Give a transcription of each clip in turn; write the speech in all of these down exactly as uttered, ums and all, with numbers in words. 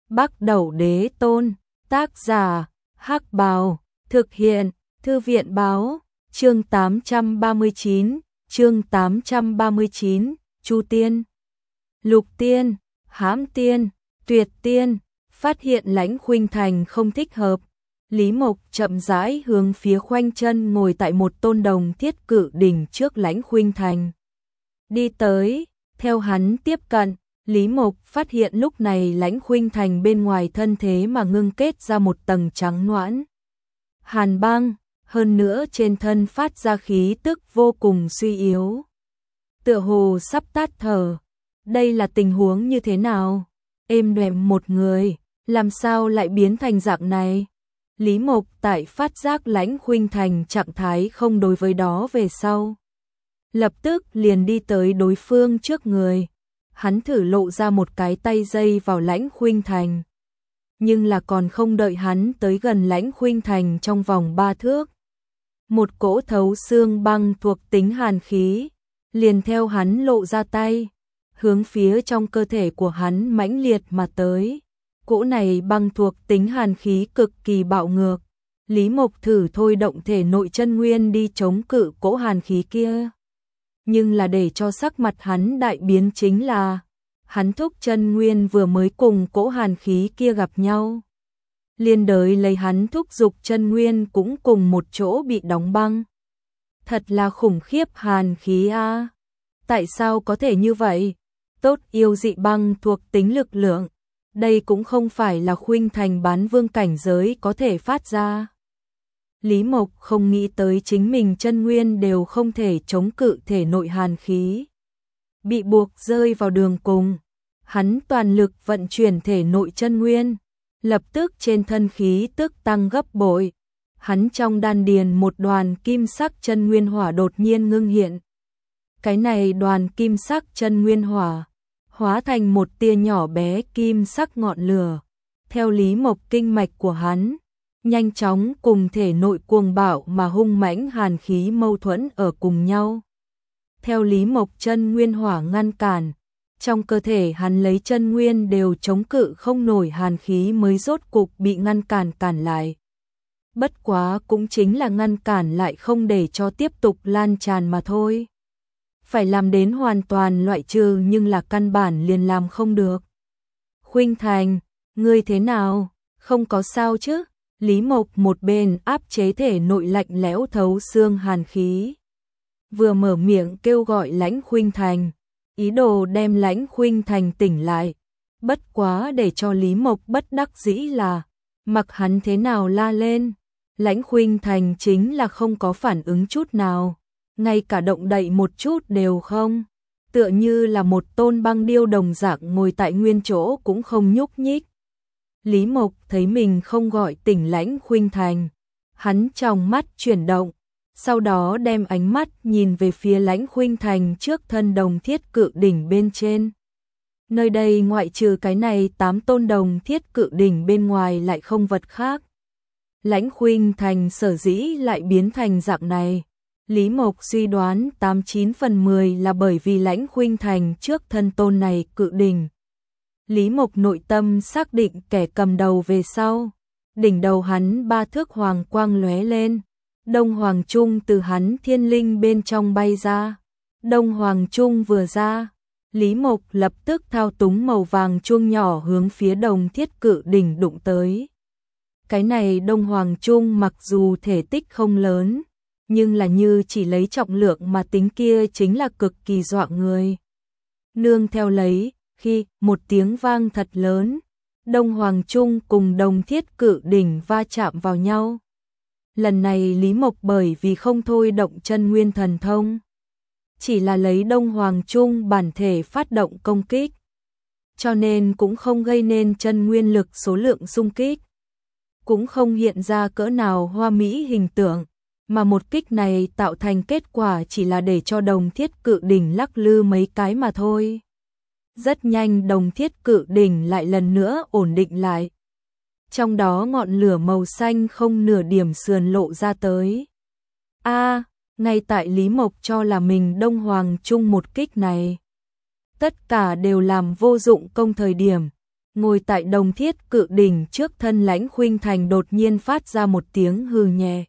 Bắc Đẩu Đế Tôn, tác giả, Hắc Bào, thực hiện, Thư viện Báo, chương tám trăm ba mươi chín, chương tám trăm ba mươi chín, Chu Tiên, Lục Tiên, Hãm Tiên, Tuyệt Tiên, phát hiện Lãnh Khuynh Thành không thích hợp. Lý Mộc chậm rãi hướng phía khoanh chân ngồi tại một tôn đồng thiết cự đỉnh trước Lãnh Khuynh Thành. Đi tới, theo hắn tiếp cận, Lý Mộc phát hiện lúc này Lãnh Khuynh Thành bên ngoài thân thế mà ngưng kết ra một tầng trắng noãn. Hàn băng, hơn nữa trên thân phát ra khí tức vô cùng suy yếu. Tựa hồ sắp tát thở. Đây là tình huống như thế nào? Êm đềm một người, làm sao lại biến thành dạng này? Lý Mộc tại phát giác Lãnh Khuynh Thành trạng thái không đối với đó về sau. Lập tức liền đi tới đối phương trước người. Hắn thử lộ ra một cái tay dây vào Lãnh Khuynh Thành. Nhưng là còn không đợi hắn tới gần Lãnh Khuynh Thành trong vòng ba thước. Một cỗ thấu xương băng thuộc tính hàn khí, liền theo hắn lộ ra tay, hướng phía trong cơ thể của hắn mãnh liệt mà tới. Cỗ này băng thuộc tính hàn khí cực kỳ bạo ngược. Lý Mộc thử thôi động thể nội chân nguyên đi chống cự cỗ hàn khí kia. Nhưng là để cho sắc mặt hắn đại biến chính là, hắn thúc chân nguyên vừa mới cùng cỗ hàn khí kia gặp nhau. Liên đới lấy hắn thúc dục chân nguyên cũng cùng một chỗ bị đóng băng. Thật là khủng khiếp hàn khí a. Tại sao có thể như vậy? Tốt yêu dị băng thuộc tính lực lượng. Đây cũng không phải là Khuynh Thành bán vương cảnh giới có thể phát ra. Lý Mộc không nghĩ tới chính mình chân nguyên đều không thể chống cự thể nội hàn khí. Bị buộc rơi vào đường cùng. Hắn toàn lực vận chuyển thể nội chân nguyên. Lập tức trên thân khí tức tăng gấp bội. Hắn trong đan điền một đoàn kim sắc chân nguyên hỏa đột nhiên ngưng hiện. Cái này đoàn kim sắc chân nguyên hỏa hóa thành một tia nhỏ bé kim sắc ngọn lửa, theo Lý Mộc kinh mạch của hắn, nhanh chóng cùng thể nội cuồng bạo mà hung mãnh hàn khí mâu thuẫn ở cùng nhau. Theo Lý Mộc chân nguyên hỏa ngăn cản, trong cơ thể hắn lấy chân nguyên đều chống cự không nổi hàn khí mới rốt cục bị ngăn cản cản lại. Bất quá cũng chính là ngăn cản lại không để cho tiếp tục lan tràn mà thôi. Phải làm đến hoàn toàn loại trừ nhưng là căn bản liền làm không được. Khuynh Thành, ngươi thế nào? Không có sao chứ? Lý Mộc một bên áp chế thể nội lạnh lẽo thấu xương hàn khí. Vừa mở miệng kêu gọi Lãnh Khuynh Thành, ý đồ đem Lãnh Khuynh Thành tỉnh lại. Bất quá để cho Lý Mộc bất đắc dĩ là, mặc hắn thế nào la lên, Lãnh Khuynh Thành chính là không có phản ứng chút nào. Ngay cả động đậy một chút đều không, tựa như là một tôn băng điêu đồng dạng ngồi tại nguyên chỗ cũng không nhúc nhích. Lý Mộc thấy mình không gọi tỉnh Lãnh Khuynh Thành, hắn trong mắt chuyển động, sau đó đem ánh mắt nhìn về phía Lãnh Khuynh Thành trước thân đồng thiết cự đỉnh bên trên. Nơi đây ngoại trừ cái này tám tôn đồng thiết cự đỉnh bên ngoài lại không vật khác. Lãnh Khuynh Thành sở dĩ lại biến thành dạng này. Lý Mộc suy đoán tám chín phần mười là bởi vì Lãnh Khuynh Thành trước thân tôn này cự đỉnh. Lý Mộc nội tâm xác định kẻ cầm đầu về sau. Đỉnh đầu hắn ba thước hoàng quang lóe lên. Đông Hoàng Trung từ hắn thiên linh bên trong bay ra. Đông Hoàng Trung vừa ra. Lý Mộc lập tức thao túng màu vàng chuông nhỏ hướng phía đồng thiết cự đỉnh đụng tới. Cái này Đông Hoàng Trung mặc dù thể tích không lớn, nhưng là như chỉ lấy trọng lượng mà tính kia chính là cực kỳ dọa người. Nương theo lấy, khi một tiếng vang thật lớn, Đông Hoàng Trung cùng đồng thiết cự đỉnh va chạm vào nhau. Lần này Lý Mộc bởi vì không thôi động chân nguyên thần thông, chỉ là lấy Đông Hoàng Trung bản thể phát động công kích, cho nên cũng không gây nên chân nguyên lực số lượng xung kích, cũng không hiện ra cỡ nào hoa mỹ hình tượng. Mà một kích này tạo thành kết quả chỉ là để cho đồng thiết cự đỉnh lắc lư mấy cái mà thôi. Rất nhanh đồng thiết cự đỉnh lại lần nữa ổn định lại. Trong đó ngọn lửa màu xanh không nửa điểm sườn lộ ra tới. A, ngay tại Lý Mộc cho là mình Đông Hoàng Trung một kích này. Tất cả đều làm vô dụng công thời điểm. Ngồi tại đồng thiết cự đỉnh trước thân Lãnh Khuynh Thành đột nhiên phát ra một tiếng hừ nhẹ.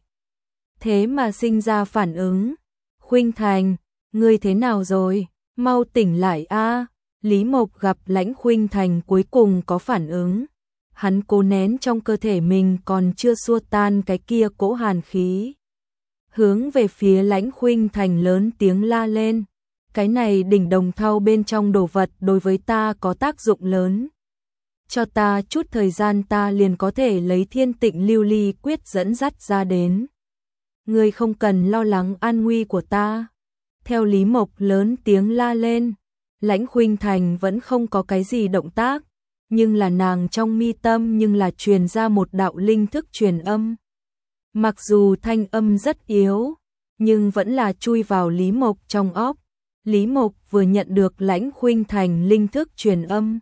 Thế mà sinh ra phản ứng. Khuynh Thành, ngươi thế nào rồi? Mau tỉnh lại a. Lý Mộc gặp Lãnh Khuynh Thành cuối cùng có phản ứng. Hắn cố nén trong cơ thể mình còn chưa xua tan cái kia cỗ hàn khí. Hướng về phía Lãnh Khuynh Thành lớn tiếng la lên. Cái này đỉnh đồng thau bên trong đồ vật đối với ta có tác dụng lớn. Cho ta chút thời gian ta liền có thể lấy Thiên Tịnh Lưu Ly quyết dẫn dắt ra đến. Ngươi không cần lo lắng an nguy của ta. Theo Lý Mộc lớn tiếng la lên, Lãnh Khuynh Thành vẫn không có cái gì động tác, nhưng là nàng trong mi tâm nhưng là truyền ra một đạo linh thức truyền âm. Mặc dù thanh âm rất yếu, nhưng vẫn là chui vào Lý Mộc trong óc. Lý Mộc vừa nhận được Lãnh Khuynh Thành linh thức truyền âm,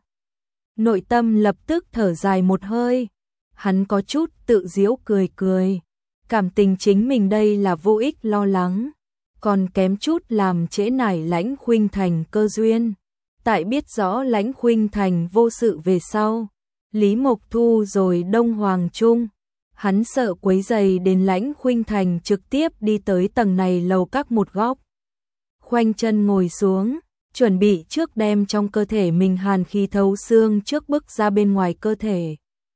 nội tâm lập tức thở dài một hơi. Hắn có chút tự giễu cười cười, cảm tình chính mình đây là vô ích lo lắng, còn kém chút làm trễ nải Lãnh Khuynh Thành cơ duyên. Tại biết rõ Lãnh Khuynh Thành vô sự về sau, Lý Mộc thu rồi Đông Hoàng Trung. Hắn sợ quấy rầy đến Lãnh Khuynh Thành trực tiếp đi tới tầng này lầu các một góc. Khoanh chân ngồi xuống, chuẩn bị trước đem trong cơ thể mình hàn khí thấu xương trước bước ra bên ngoài cơ thể.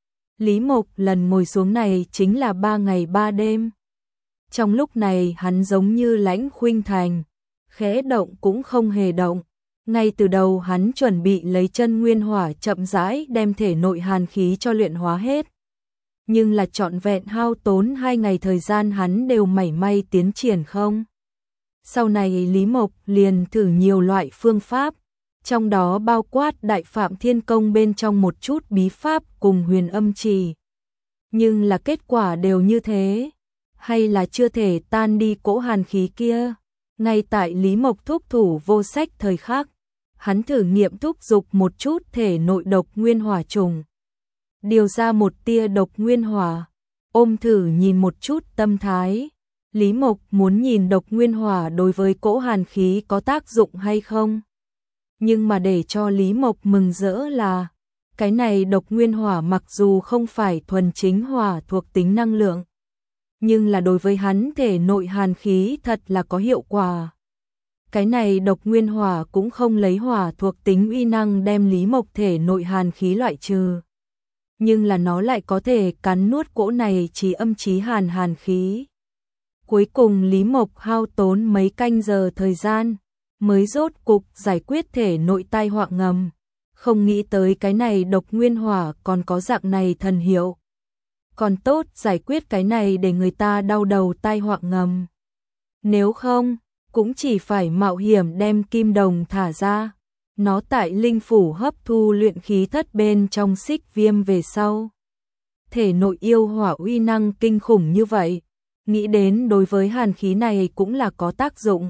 Lý Mộc lần ngồi xuống này chính là ba ngày ba đêm. Trong lúc này hắn giống như Lãnh Khuynh Thành, khẽ động cũng không hề động. Ngay từ đầu hắn chuẩn bị lấy chân nguyên hỏa chậm rãi đem thể nội hàn khí cho luyện hóa hết. Nhưng là trọn vẹn hao tốn hai ngày thời gian hắn đều mảy may tiến triển không. Sau này Lý Mộc liền thử nhiều loại phương pháp, trong đó bao quát Đại Phạm Thiên Công bên trong một chút bí pháp cùng Huyền Âm Trì. Nhưng là kết quả đều như thế, hay là chưa thể tan đi cỗ hàn khí kia. Ngay tại Lý Mộc thúc thủ vô sách thời khắc, hắn thử nghiệm thúc dục một chút thể nội độc nguyên hỏa trùng. Điều ra một tia độc nguyên hỏa, ôm thử nhìn một chút tâm thái. Lý Mộc muốn nhìn độc nguyên hỏa đối với cỗ hàn khí có tác dụng hay không. Nhưng mà để cho Lý Mộc mừng rỡ là, cái này độc nguyên hỏa mặc dù không phải thuần chính hỏa thuộc tính năng lượng, nhưng là đối với hắn thể nội hàn khí thật là có hiệu quả. Cái này độc nguyên hỏa cũng không lấy hỏa thuộc tính uy năng đem Lý Mộc thể nội hàn khí loại trừ. Nhưng là nó lại có thể cắn nuốt cỗ này chí âm chí hàn hàn khí. Cuối cùng Lý Mộc hao tốn mấy canh giờ thời gian, mới rốt cục giải quyết thể nội tai họa ngầm. Không nghĩ tới cái này độc nguyên hỏa còn có dạng này thần hiệu. Còn tốt giải quyết cái này để người ta đau đầu tai họa ngầm. Nếu không, cũng chỉ phải mạo hiểm đem kim đồng thả ra. Nó tại linh phủ hấp thu luyện khí thất bên trong xích viêm về sau. Thể nội yêu hỏa uy năng kinh khủng như vậy, nghĩ đến đối với hàn khí này cũng là có tác dụng.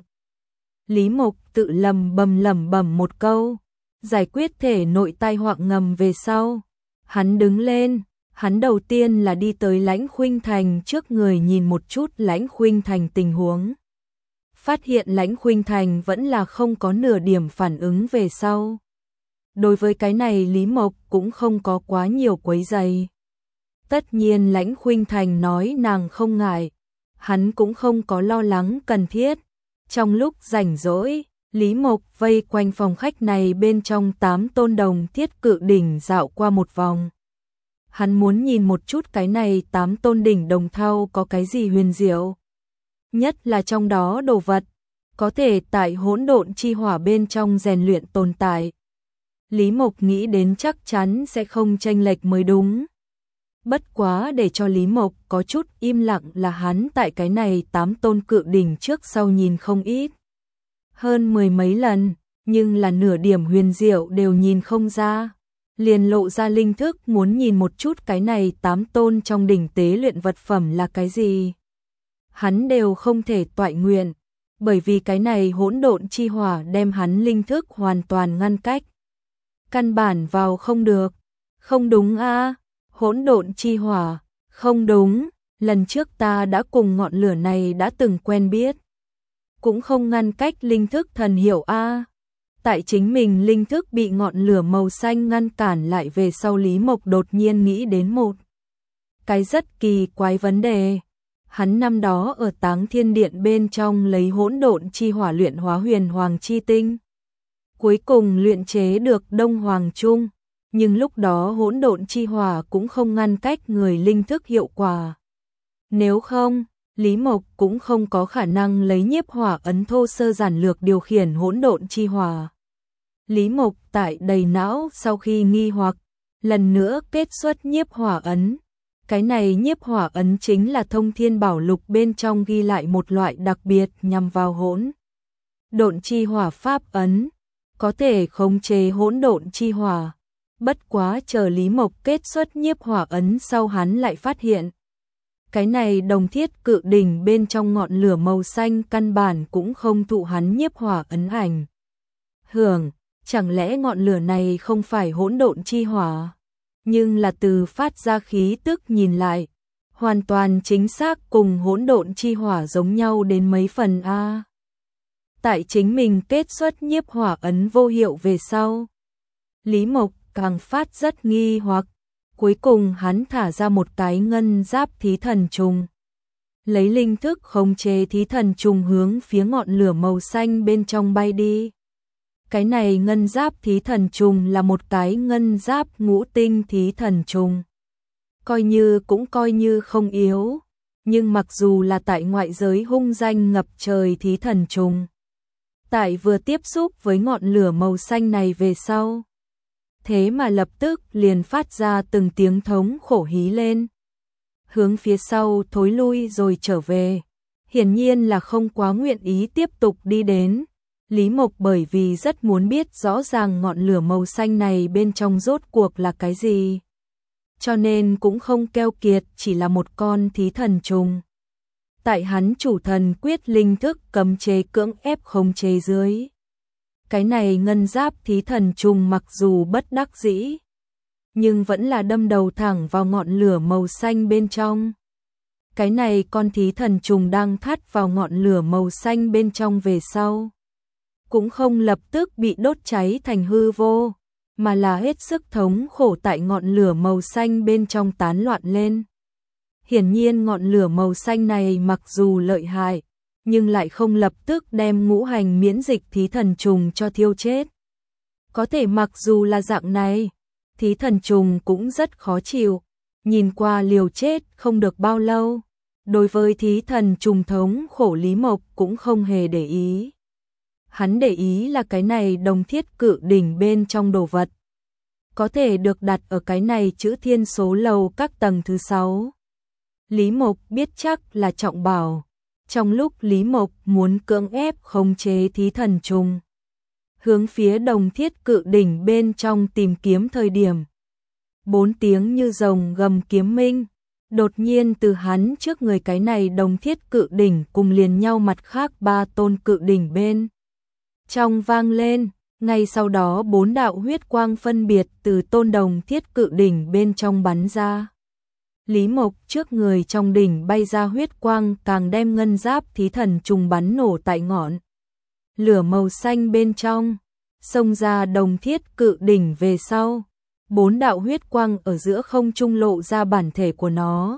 Lý Mộc tự lầm bầm lẩm bẩm một câu, giải quyết thể nội tai họa ngầm về sau. Hắn đứng lên, hắn đầu tiên là đi tới Lãnh Khuynh Thành trước người nhìn một chút Lãnh Khuynh Thành tình huống. Phát hiện Lãnh Khuynh Thành vẫn là không có nửa điểm phản ứng về sau. Đối với cái này Lý Mộc cũng không có quá nhiều quấy rầy. Tất nhiên Lãnh Khuynh Thành nói nàng không ngại, hắn cũng không có lo lắng cần thiết. Trong lúc rảnh rỗi, Lý Mộc vây quanh phòng khách này bên trong tám tôn đồng thiết cự đỉnh dạo qua một vòng. Hắn muốn nhìn một chút cái này tám tôn đỉnh đồng thau có cái gì huyền diệu. Nhất là trong đó đồ vật, có thể tại hỗn độn chi hỏa bên trong rèn luyện tồn tại. Lý Mộc nghĩ đến chắc chắn sẽ không chênh lệch mới đúng. Bất quá để cho Lý Mộc có chút im lặng là hắn tại cái này tám tôn cự đỉnh trước sau nhìn không ít. Hơn mười mấy lần, nhưng là nửa điểm huyền diệu đều nhìn không ra. Liền lộ ra linh thức muốn nhìn một chút cái này tám tôn trong đỉnh tế luyện vật phẩm là cái gì. Hắn đều không thể toại nguyện, bởi vì cái này hỗn độn chi hỏa đem hắn linh thức hoàn toàn ngăn cách. Căn bản vào không được. Không đúng a, hỗn độn chi hỏa, không đúng, lần trước ta đã cùng ngọn lửa này đã từng quen biết. Cũng không ngăn cách linh thức thần hiệu a. Tại chính mình linh thức bị ngọn lửa màu xanh ngăn cản lại về sau, Lý Mộc đột nhiên nghĩ đến một cái rất kỳ quái vấn đề. Hắn năm đó ở Táng Thiên Điện bên trong lấy hỗn độn chi hỏa luyện hóa huyền hoàng chi tinh, cuối cùng luyện chế được Đông Hoàng Trung, nhưng lúc đó hỗn độn chi hỏa cũng không ngăn cách người linh thức hiệu quả. Nếu không, Lý Mộc cũng không có khả năng lấy nhiếp hỏa ấn thô sơ giản lược điều khiển hỗn độn chi hỏa. Lý Mộc tại đầy não sau khi nghi hoặc, lần nữa kết xuất nhiếp hỏa ấn. Cái này nhiếp hỏa ấn chính là Thông Thiên Bảo Lục bên trong ghi lại một loại đặc biệt nhằm vào hỗn độn chi hỏa pháp ấn, có thể khống chế hỗn độn chi hỏa. Bất quá chờ Lý Mộc kết xuất nhiếp hỏa ấn sau, hắn lại phát hiện cái này đồng thiết cự đỉnh bên trong ngọn lửa màu xanh căn bản cũng không thụ hắn nhiếp hỏa ấn ảnh hưởng. Chẳng lẽ ngọn lửa này không phải hỗn độn chi hỏa, nhưng là từ phát ra khí tức nhìn lại, hoàn toàn chính xác cùng hỗn độn chi hỏa giống nhau đến mấy phần a. Tại chính mình kết xuất nhiếp hỏa ấn vô hiệu về sau, Lý Mộc càng phát rất nghi hoặc. Cuối cùng hắn thả ra một cái ngân giáp thí thần trùng, lấy linh thức khống chế thí thần trùng hướng phía ngọn lửa màu xanh bên trong bay đi. Cái này ngân giáp thí thần trùng là một cái ngân giáp ngũ tinh thí thần trùng, coi như cũng coi như không yếu, nhưng mặc dù là tại ngoại giới hung danh ngập trời thí thần trùng, tại vừa tiếp xúc với ngọn lửa màu xanh này về sau, thế mà lập tức liền phát ra từng tiếng thống khổ hí lên, hướng phía sau thối lui rồi trở về, hiển nhiên là không quá nguyện ý tiếp tục đi đến. Lý Mộc bởi vì rất muốn biết rõ ràng ngọn lửa màu xanh này bên trong rốt cuộc là cái gì, cho nên cũng không keo kiệt, chỉ là một con thí thần trùng. Tại hắn chủ thần quyết linh thức cấm chế cưỡng ép khống chế dưới, cái này ngân giáp thí thần trùng mặc dù bất đắc dĩ, nhưng vẫn là đâm đầu thẳng vào ngọn lửa màu xanh bên trong. Cái này con thí thần trùng đang thắt vào ngọn lửa màu xanh bên trong về sau, cũng không lập tức bị đốt cháy thành hư vô, mà là hết sức thống khổ tại ngọn lửa màu xanh bên trong tán loạn lên. Hiển nhiên ngọn lửa màu xanh này mặc dù lợi hại, nhưng lại không lập tức đem ngũ hành miễn dịch thí thần trùng cho thiêu chết. Có thể mặc dù là dạng này, thí thần trùng cũng rất khó chịu, nhìn qua liều chết không được bao lâu. Đối với thí thần trùng thống khổ, Lý Mộc cũng không hề để ý. Hắn để ý là cái này đồng thiết cự đỉnh bên trong đồ vật, có thể được đặt ở cái này chữ thiên số lầu các tầng thứ sáu. Lý Mộc biết chắc là trọng bảo. Trong lúc Lý Mộc muốn cưỡng ép khống chế thí thần trùng, hướng phía đồng thiết cự đỉnh bên trong tìm kiếm thời điểm, bốn tiếng như rồng gầm kiếm minh, đột nhiên từ hắn trước người cái này đồng thiết cự đỉnh cùng liền nhau mặt khác ba tôn cự đỉnh bên trong vang lên. Ngay sau đó bốn đạo huyết quang phân biệt từ tôn đồng thiết cự đỉnh bên trong bắn ra. Lý Mộc trước người trong đỉnh bay ra huyết quang càng đem ngân giáp thí thần trùng bắn nổ tại ngọn lửa màu xanh bên trong, xông ra đồng thiết cự đỉnh về sau. Bốn đạo huyết quang ở giữa không trung lộ ra bản thể của nó.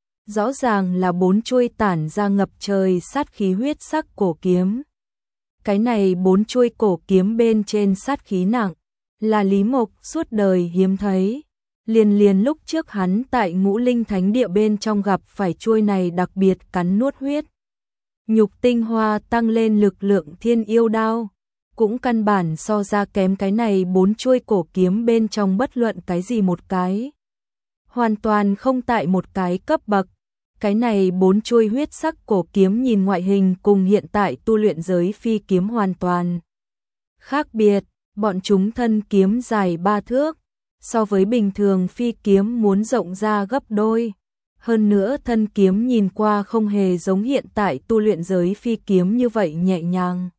Rõ ràng là bốn chuôi tản ra ngập trời sát khí huyết sắc cổ kiếm. Cái này bốn chuôi cổ kiếm bên trên sát khí nặng, là Lý Mộc suốt đời hiếm thấy. Liền liền lúc trước hắn tại Ngũ Linh Thánh Địa bên trong gặp phải chuôi này đặc biệt cắn nuốt huyết nhục tinh hoa tăng lên lực lượng thiên yêu đao, cũng căn bản so ra kém cái này bốn chuôi cổ kiếm bên trong bất luận cái gì một cái. Hoàn toàn không tại một cái cấp bậc. Cái này bốn chuôi huyết sắc cổ kiếm nhìn ngoại hình cùng hiện tại tu luyện giới phi kiếm hoàn toàn khác biệt, bọn chúng thân kiếm dài ba thước, so với bình thường phi kiếm muốn rộng ra gấp đôi. Hơn nữa thân kiếm nhìn qua không hề giống hiện tại tu luyện giới phi kiếm như vậy nhẹ nhàng,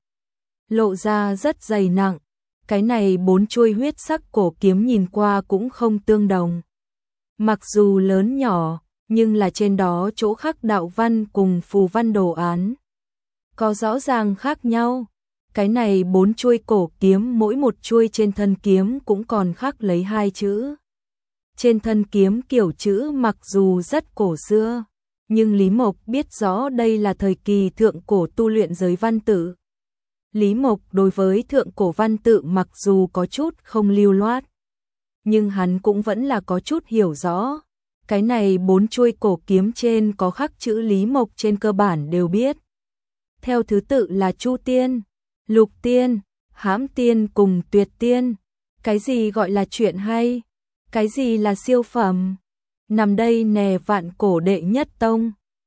lộ ra rất dày nặng. Cái này bốn chuôi huyết sắc cổ kiếm nhìn qua cũng không tương đồng. Mặc dù lớn nhỏ, nhưng là trên đó chỗ khắc đạo văn cùng phù văn đồ án có rõ ràng khác nhau. Cái này bốn chuôi cổ kiếm, mỗi một chuôi trên thân kiếm cũng còn khắc lấy hai chữ. Trên thân kiếm kiểu chữ mặc dù rất cổ xưa, nhưng Lý Mộc biết rõ đây là thời kỳ thượng cổ tu luyện giới văn tự. Lý Mộc đối với thượng cổ văn tự mặc dù có chút không lưu loát, nhưng hắn cũng vẫn là có chút hiểu rõ. Cái này bốn chuôi cổ kiếm trên có khắc chữ Lý Mộc trên cơ bản đều biết. Theo thứ tự là Chu Tiên, Lục Tiên, Hãm Tiên cùng Tuyệt Tiên. Cái gì gọi là chuyện hay? Cái gì là siêu phẩm? Nằm đây nè vạn cổ đệ nhất tông.